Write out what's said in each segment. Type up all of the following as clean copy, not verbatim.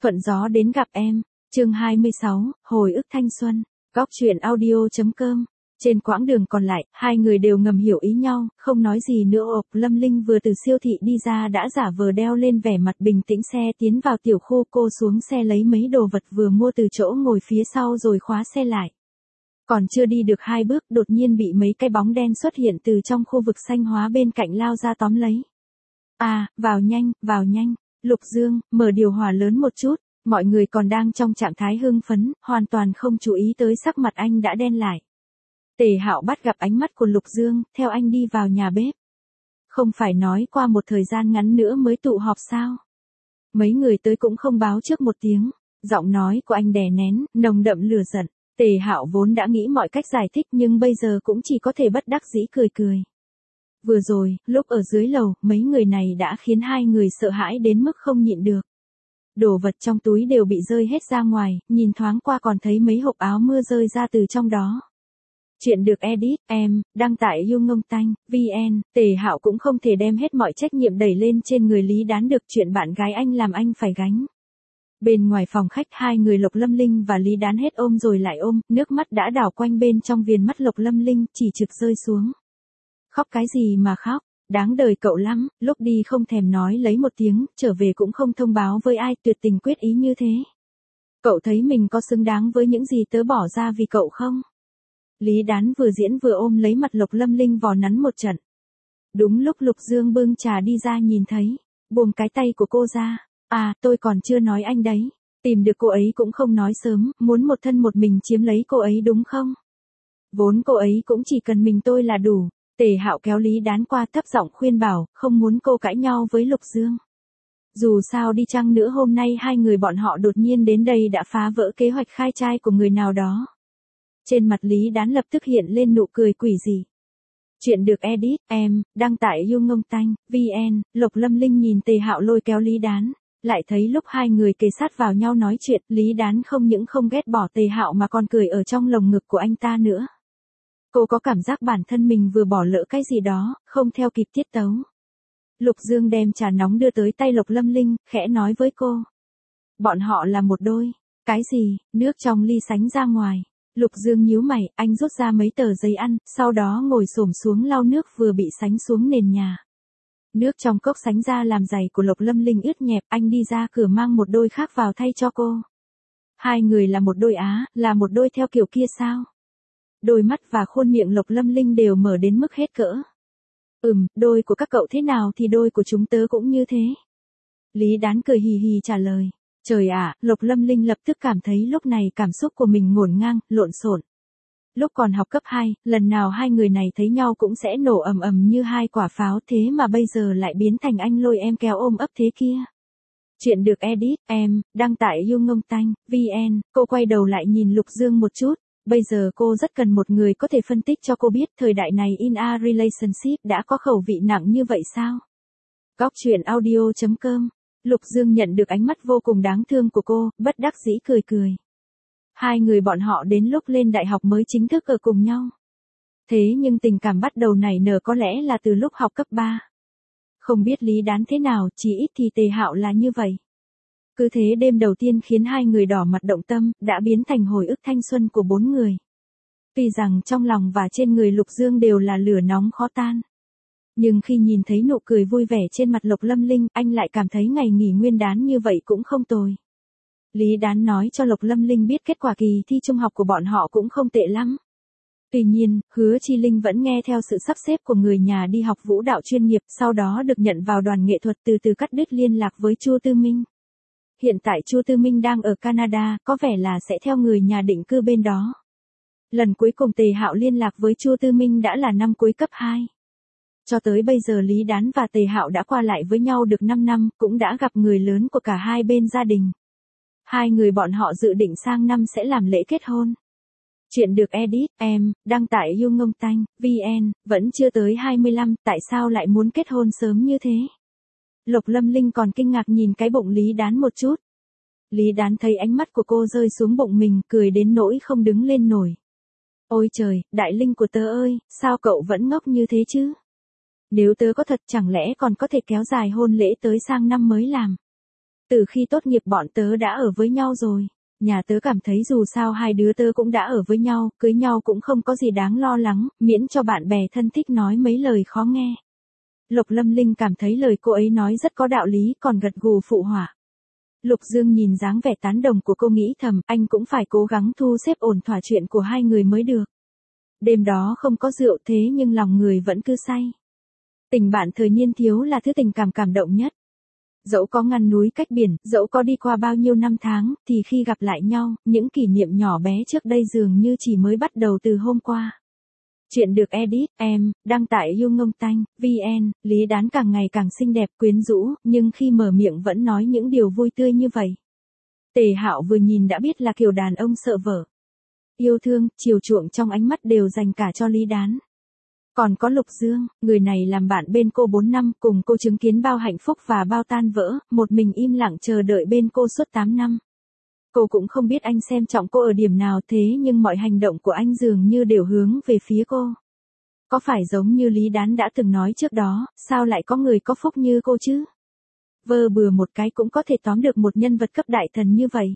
Thuận gió đến gặp em, chương 26, hồi ức thanh xuân, góc truyện audio.com. Trên quãng đường còn lại, hai người đều ngầm hiểu ý nhau, không nói gì nữa. Lâm Linh vừa từ siêu thị đi ra đã giả vờ đeo lên vẻ mặt bình tĩnh xe tiến vào tiểu khu. Cô xuống xe lấy mấy đồ vật vừa mua từ chỗ ngồi phía sau rồi khóa xe lại. Còn chưa đi được 2 bước đột nhiên bị mấy cái bóng đen xuất hiện từ trong khu vực xanh hóa bên cạnh lao ra tóm lấy. À, vào nhanh, Lục Dương, mở điều hòa lớn một chút. Mọi người còn đang trong trạng thái hưng phấn, hoàn toàn không chú ý tới sắc mặt anh đã đen lại. Tề Hạo bắt gặp ánh mắt của Lục Dương, theo anh đi vào nhà bếp. Không phải nói qua một thời gian ngắn nữa mới tụ họp sao? Mấy người tới cũng không báo trước một tiếng. Giọng nói của anh đè nén, nồng đậm lửa giận. Tề Hạo vốn đã nghĩ mọi cách giải thích nhưng bây giờ cũng chỉ có thể bất đắc dĩ cười cười. Vừa rồi, lúc ở dưới lầu, mấy người này đã khiến hai người sợ hãi đến mức không nhịn được. Đồ vật trong túi đều bị rơi hết ra ngoài, nhìn thoáng qua còn thấy mấy hộp áo mưa rơi ra từ trong đó. Chuyện được edit, đăng tải YouNgongTanh.vn. Tề Hạo cũng không thể đem hết mọi trách nhiệm đẩy lên trên người Lý Đán được, chuyện bạn gái anh làm anh phải gánh. Bên ngoài phòng khách hai người Lục Lâm Linh và Lý Đán hết ôm rồi lại ôm, nước mắt đã đảo quanh bên trong viền mắt Lục Lâm Linh, chỉ trực rơi xuống. Khóc cái gì mà khóc, đáng đời cậu lắm, lúc đi không thèm nói lấy một tiếng, trở về cũng không thông báo với ai, tuyệt tình quyết ý như thế. Cậu thấy mình có xứng đáng với những gì tớ bỏ ra vì cậu không? Lý Đán vừa diễn vừa ôm lấy mặt Lục Lâm Linh vò nắn một trận. Đúng lúc Lục Dương bưng trà đi ra nhìn thấy, buông cái tay của cô ra. À, tôi còn chưa nói anh đấy. Tìm được cô ấy cũng không nói sớm, muốn một thân một mình chiếm lấy cô ấy đúng không? Vốn cô ấy cũng chỉ cần mình tôi là đủ. Tề Hạo kéo Lý Đán qua thấp giọng khuyên bảo, không muốn cô cãi nhau với Lục Dương. Dù sao đi chăng nữa hôm nay hai người bọn họ đột nhiên đến đây đã phá vỡ kế hoạch khai trai của người nào đó. Trên mặt Lý Đán lập tức hiện lên nụ cười quỷ dị. Chuyện được edit, đăng tải YouNgongTanh.vn. Lục Lâm Linh nhìn Tề Hạo lôi kéo Lý Đán, lại thấy lúc hai người kề sát vào nhau nói chuyện, Lý Đán không những không ghét bỏ Tề Hạo mà còn cười ở trong lồng ngực của anh ta nữa. Cô có cảm giác bản thân mình vừa bỏ lỡ cái gì đó, không theo kịp tiết tấu. Lục Dương đem trà nóng đưa tới tay Lục Lâm Linh, khẽ nói với cô. Bọn họ là một đôi. Cái gì? Nước trong ly sánh ra ngoài. Lục Dương nhíu mày, anh rút ra mấy tờ giấy ăn, sau đó ngồi xổm xuống lau nước vừa bị sánh xuống nền nhà. Nước trong cốc sánh ra làm giày của Lục Lâm Linh ướt nhẹp, anh đi ra cửa mang một đôi khác vào thay cho cô. Hai người là một đôi á, là một đôi theo kiểu kia sao? Đôi mắt và khuôn miệng Lục Lâm Linh đều mở đến mức hết cỡ. Đôi của các cậu thế nào thì đôi của chúng tớ cũng như thế. Lý Đán cười hì hì trả lời. Trời ạ, Lục Lâm Linh lập tức cảm thấy lúc này cảm xúc của mình ngổn ngang, lộn xộn. Lúc còn học cấp 2, lần nào hai người này thấy nhau cũng sẽ nổ ầm ầm như hai quả pháo, thế mà bây giờ lại biến thành anh lôi em kéo ôm ấp thế kia. Chuyện được edit, đăng tải YouNgongTanh.vn. Cô quay đầu lại nhìn Lục Dương một chút. Bây giờ cô rất cần một người có thể phân tích cho cô biết thời đại này in a relationship đã có khẩu vị nặng như vậy sao? Góc truyện audio.com. Lục Dương nhận được ánh mắt vô cùng đáng thương của cô, bất đắc dĩ cười cười. Hai người bọn họ đến lúc lên đại học mới chính thức ở cùng nhau. Thế nhưng tình cảm bắt đầu nảy nở có lẽ là từ lúc học cấp 3. Không biết Lý Đán thế nào, chỉ ít thì Tề Hạo là như vậy. Cứ thế đêm đầu tiên khiến hai người đỏ mặt động tâm, đã biến thành hồi ức thanh xuân của 4 người. Tuy rằng trong lòng và trên người Lục Dương đều là lửa nóng khó tan. Nhưng khi nhìn thấy nụ cười vui vẻ trên mặt Lục Lâm Linh, anh lại cảm thấy ngày nghỉ nguyên đán như vậy cũng không tồi. Lý Đán nói cho Lục Lâm Linh biết kết quả kỳ thi trung học của bọn họ cũng không tệ lắm. Tuy nhiên, Hứa Chi Linh vẫn nghe theo sự sắp xếp của người nhà đi học vũ đạo chuyên nghiệp, sau đó được nhận vào đoàn nghệ thuật, từ từ cắt đứt liên lạc với Chu Tư Minh. Hiện tại Chu Tư Minh đang ở Canada, có vẻ là sẽ theo người nhà định cư bên đó. Lần cuối cùng Tề Hạo liên lạc với Chu Tư Minh đã là năm cuối cấp 2. Cho tới bây giờ Lý Đán và Tề Hạo đã qua lại với nhau được 5 năm, cũng đã gặp người lớn của cả hai bên gia đình. Hai người bọn họ dự định sang năm sẽ làm lễ kết hôn. Chuyện được edit, đăng tải YouNgongTanh.vn. Vẫn chưa tới 25, tại sao lại muốn kết hôn sớm như thế? Lục Lâm Linh còn kinh ngạc nhìn cái bụng Lý Đán một chút. Lý Đán thấy ánh mắt của cô rơi xuống bụng mình, cười đến nỗi không đứng lên nổi. Ôi trời, Đại Linh của tớ ơi, sao cậu vẫn ngốc như thế chứ? Nếu tớ có thật chẳng lẽ còn có thể kéo dài hôn lễ tới sang năm mới làm? Từ khi tốt nghiệp bọn tớ đã ở với nhau rồi. Nhà tớ cảm thấy dù sao hai đứa tớ cũng đã ở với nhau, cưới nhau cũng không có gì đáng lo lắng, miễn cho bạn bè thân thích nói mấy lời khó nghe. Lục Lâm Linh cảm thấy lời cô ấy nói rất có đạo lý, còn gật gù phụ họa. Lục Dương nhìn dáng vẻ tán đồng của cô nghĩ thầm, anh cũng phải cố gắng thu xếp ổn thỏa chuyện của hai người mới được. Đêm đó không có rượu thế nhưng lòng người vẫn cứ say. Tình bạn thời niên thiếu là thứ tình cảm cảm động nhất. Dẫu có ngăn núi cách biển, dẫu có đi qua bao nhiêu năm tháng, thì khi gặp lại nhau, những kỷ niệm nhỏ bé trước đây dường như chỉ mới bắt đầu từ hôm qua. Chuyện được edit, đăng tải YouNgongTanh.vn, Lý Đán càng ngày càng xinh đẹp quyến rũ, nhưng khi mở miệng vẫn nói những điều vui tươi như vậy. Tề Hạo vừa nhìn đã biết là kiểu đàn ông sợ vợ. Yêu thương, chiều chuộng trong ánh mắt đều dành cả cho Lý Đán. Còn có Lục Dương, người này làm bạn bên cô 4 năm, cùng cô chứng kiến bao hạnh phúc và bao tan vỡ, một mình im lặng chờ đợi bên cô suốt 8 năm. Cô cũng không biết anh xem trọng cô ở điểm nào thế nhưng mọi hành động của anh dường như đều hướng về phía cô. Có phải giống như Lý Đán đã từng nói trước đó, sao lại có người có phúc như cô chứ? Vơ bừa một cái cũng có thể tóm được một nhân vật cấp đại thần như vậy.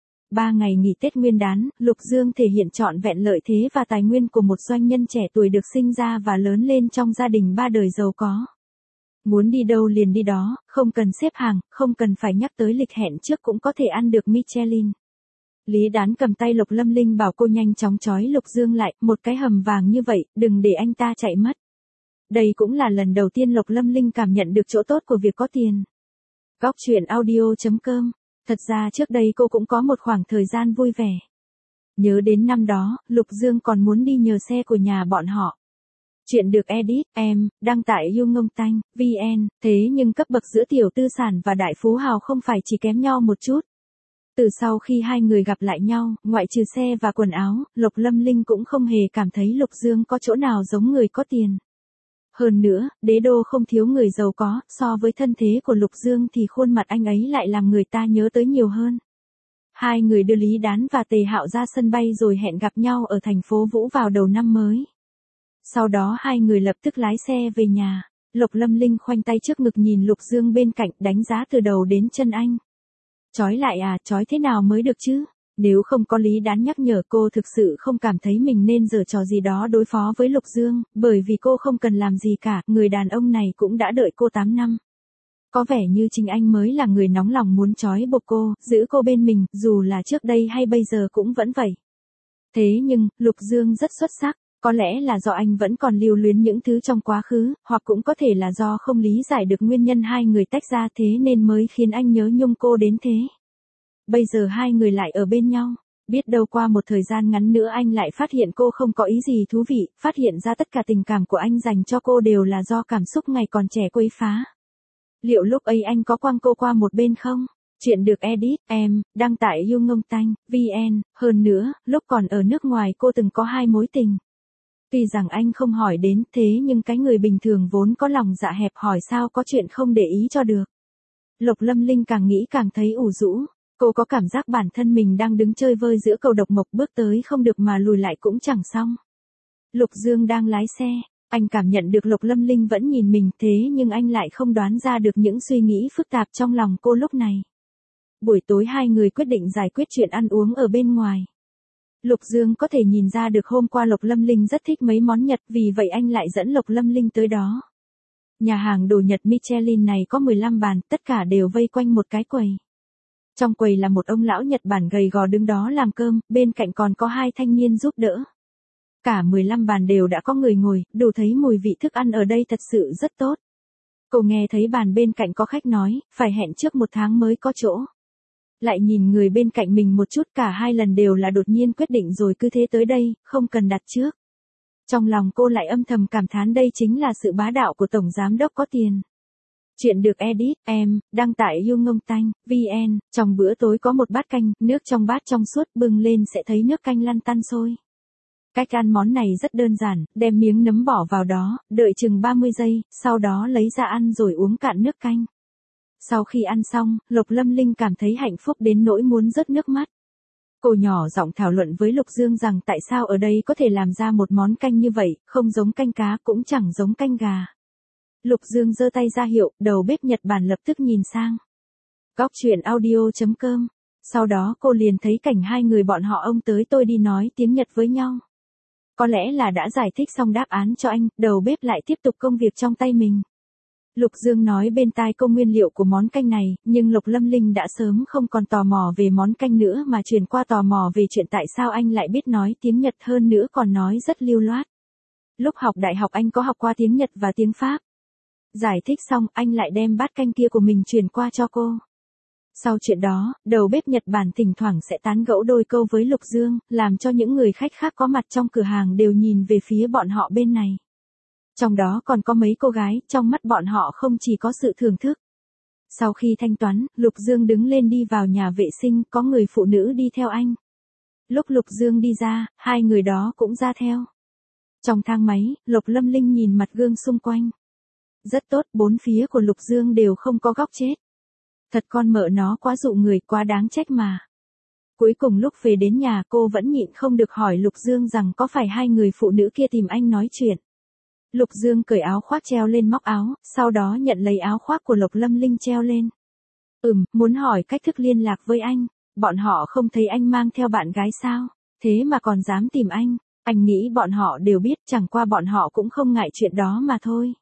3 ngày nghỉ Tết Nguyên đán, Lục Dương thể hiện trọn vẹn lợi thế và tài nguyên của một doanh nhân trẻ tuổi được sinh ra và lớn lên trong gia đình 3 đời giàu có. Muốn đi đâu liền đi đó, không cần xếp hàng, không cần phải nhắc tới lịch hẹn trước cũng có thể ăn được Michelin. Lý Đán cầm tay Lục Lâm Linh bảo cô nhanh chóng trói Lục Dương lại, một cái hầm vàng như vậy, đừng để anh ta chạy mất. Đây cũng là lần đầu tiên Lục Lâm Linh cảm nhận được chỗ tốt của việc có tiền. Góc truyện audio.com. Thật ra trước đây cô cũng có một khoảng thời gian vui vẻ. Nhớ đến năm đó, Lục Dương còn muốn đi nhờ xe của nhà bọn họ. Chuyện được edit, đăng tải YouNgongTanh.vn, thế nhưng cấp bậc giữa tiểu tư sản và đại phú hào không phải chỉ kém nhau một chút. Từ sau khi hai người gặp lại nhau, ngoại trừ xe và quần áo, Lục Lâm Linh cũng không hề cảm thấy Lục Dương có chỗ nào giống người có tiền. Hơn nữa, đế đô không thiếu người giàu có, so với thân thế của Lục Dương thì khuôn mặt anh ấy lại làm người ta nhớ tới nhiều hơn. Hai người đưa Lý Đán và Tề Hạo ra sân bay rồi hẹn gặp nhau ở thành phố Vũ vào đầu năm mới. Sau đó hai người lập tức lái xe về nhà. Lục Lâm Linh khoanh tay trước ngực nhìn Lục Dương bên cạnh đánh giá từ đầu đến chân anh. Chói lại à, chói thế nào mới được chứ? Nếu không có Lý Đán nhắc nhở cô thực sự không cảm thấy mình nên giở trò gì đó đối phó với Lục Dương, bởi vì cô không cần làm gì cả, người đàn ông này cũng đã đợi cô 8 năm. Có vẻ như chính anh mới là người nóng lòng muốn trói buộc cô, giữ cô bên mình, dù là trước đây hay bây giờ cũng vẫn vậy. Thế nhưng, Lục Dương rất xuất sắc, có lẽ là do anh vẫn còn lưu luyến những thứ trong quá khứ, hoặc cũng có thể là do không lý giải được nguyên nhân hai người tách ra thế nên mới khiến anh nhớ nhung cô đến thế. Bây giờ hai người lại ở bên nhau, biết đâu qua một thời gian ngắn nữa anh lại phát hiện cô không có ý gì thú vị, phát hiện ra tất cả tình cảm của anh dành cho cô đều là do cảm xúc ngày còn trẻ quấy phá. Liệu lúc ấy anh có quăng cô qua một bên không? Chuyện được edit, đăng tải YouNgongTanh.vn, hơn nữa, lúc còn ở nước ngoài cô từng có 2 mối tình. Tuy rằng anh không hỏi đến thế nhưng cái người bình thường vốn có lòng dạ hẹp hỏi sao có chuyện không để ý cho được. Lục Lâm Linh càng nghĩ càng thấy ủ rũ. Cô có cảm giác bản thân mình đang đứng chơi vơi giữa cầu độc mộc bước tới không được mà lùi lại cũng chẳng xong. Lục Dương đang lái xe, anh cảm nhận được Lục Lâm Linh vẫn nhìn mình thế nhưng anh lại không đoán ra được những suy nghĩ phức tạp trong lòng cô lúc này. Buổi tối hai người quyết định giải quyết chuyện ăn uống ở bên ngoài. Lục Dương có thể nhìn ra được hôm qua Lục Lâm Linh rất thích mấy món Nhật vì vậy anh lại dẫn Lục Lâm Linh tới đó. Nhà hàng đồ Nhật Michelin này có 15 bàn, tất cả đều vây quanh một cái quầy. Trong quầy là một ông lão Nhật Bản gầy gò đứng đó làm cơm, bên cạnh còn có 2 thanh niên giúp đỡ. Cả 15 bàn đều đã có người ngồi, đủ thấy mùi vị thức ăn ở đây thật sự rất tốt. Cô nghe thấy bàn bên cạnh có khách nói, phải hẹn trước 1 tháng mới có chỗ. Lại nhìn người bên cạnh mình một chút, cả 2 lần đều là đột nhiên quyết định rồi cứ thế tới đây, không cần đặt trước. Trong lòng cô lại âm thầm cảm thán đây chính là sự bá đạo của Tổng Giám Đốc có tiền. Chuyện được edit, đăng tải YouNgongTanh.vn, trong bữa tối có một bát canh, nước trong bát trong suốt bưng lên sẽ thấy nước canh lăn tăn sôi. Cách ăn món này rất đơn giản, đem miếng nấm bỏ vào đó, đợi chừng 30 giây, sau đó lấy ra ăn rồi uống cạn nước canh. Sau khi ăn xong, Lục Lâm Linh cảm thấy hạnh phúc đến nỗi muốn rớt nước mắt. Cô nhỏ giọng thảo luận với Lục Dương rằng tại sao ở đây có thể làm ra một món canh như vậy, không giống canh cá cũng chẳng giống canh gà. Lục Dương giơ tay ra hiệu, đầu bếp Nhật Bản lập tức nhìn sang. Góc truyện audio.com. Sau đó cô liền thấy cảnh hai người bọn họ ông tới tôi đi nói tiếng Nhật với nhau. Có lẽ là đã giải thích xong đáp án cho anh, đầu bếp lại tiếp tục công việc trong tay mình. Lục Dương nói bên tai cô nguyên liệu của món canh này, nhưng Lục Lâm Linh đã sớm không còn tò mò về món canh nữa mà chuyển qua tò mò về chuyện tại sao anh lại biết nói tiếng Nhật, hơn nữa còn nói rất lưu loát. Lúc học đại học anh có học qua tiếng Nhật và tiếng Pháp. Giải thích xong, anh lại đem bát canh kia của mình truyền qua cho cô. Sau chuyện đó, đầu bếp Nhật Bản thỉnh thoảng sẽ tán gẫu đôi câu với Lục Dương, làm cho những người khách khác có mặt trong cửa hàng đều nhìn về phía bọn họ bên này. Trong đó còn có mấy cô gái, trong mắt bọn họ không chỉ có sự thưởng thức. Sau khi thanh toán, Lục Dương đứng lên đi vào nhà vệ sinh, có người phụ nữ đi theo anh. Lúc Lục Dương đi ra, hai người đó cũng ra theo. Trong thang máy, Lục Lâm Linh nhìn mặt gương xung quanh. Rất tốt, bốn phía của Lục Dương đều không có góc chết. Thật con mợ nó quá dụ người, quá đáng trách mà. Cuối cùng lúc về đến nhà cô vẫn nhịn không được hỏi Lục Dương rằng có phải hai người phụ nữ kia tìm anh nói chuyện. Lục Dương cởi áo khoác treo lên móc áo, sau đó nhận lấy áo khoác của Lục Lâm Linh treo lên. Muốn hỏi cách thức liên lạc với anh, bọn họ không thấy anh mang theo bạn gái sao, thế mà còn dám tìm anh nghĩ bọn họ đều biết, chẳng qua bọn họ cũng không ngại chuyện đó mà thôi.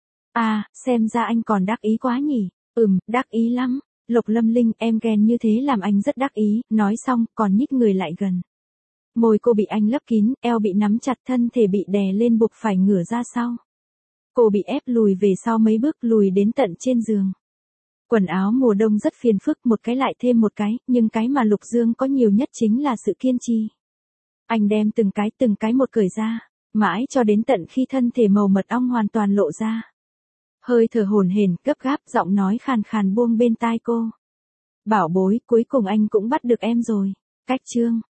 À, xem ra anh còn đắc ý quá nhỉ. Đắc ý lắm. Lục Lâm Linh, em ghen như thế làm anh rất đắc ý, nói xong, còn nhích người lại gần. Môi cô bị anh lấp kín, eo bị nắm chặt, thân thể bị đè lên buộc phải ngửa ra sau. Cô bị ép lùi về sau mấy bước, lùi đến tận trên giường. Quần áo mùa đông rất phiền phức, một cái lại thêm một cái, nhưng cái mà Lục Dương có nhiều nhất chính là sự kiên trì. Anh đem từng cái một cởi ra, mãi cho đến tận khi thân thể màu mật ong hoàn toàn lộ ra. Hơi thở hổn hển, gấp gáp, giọng nói khàn khàn buông bên tai cô. Bảo bối, cuối cùng anh cũng bắt được em rồi. Cách chương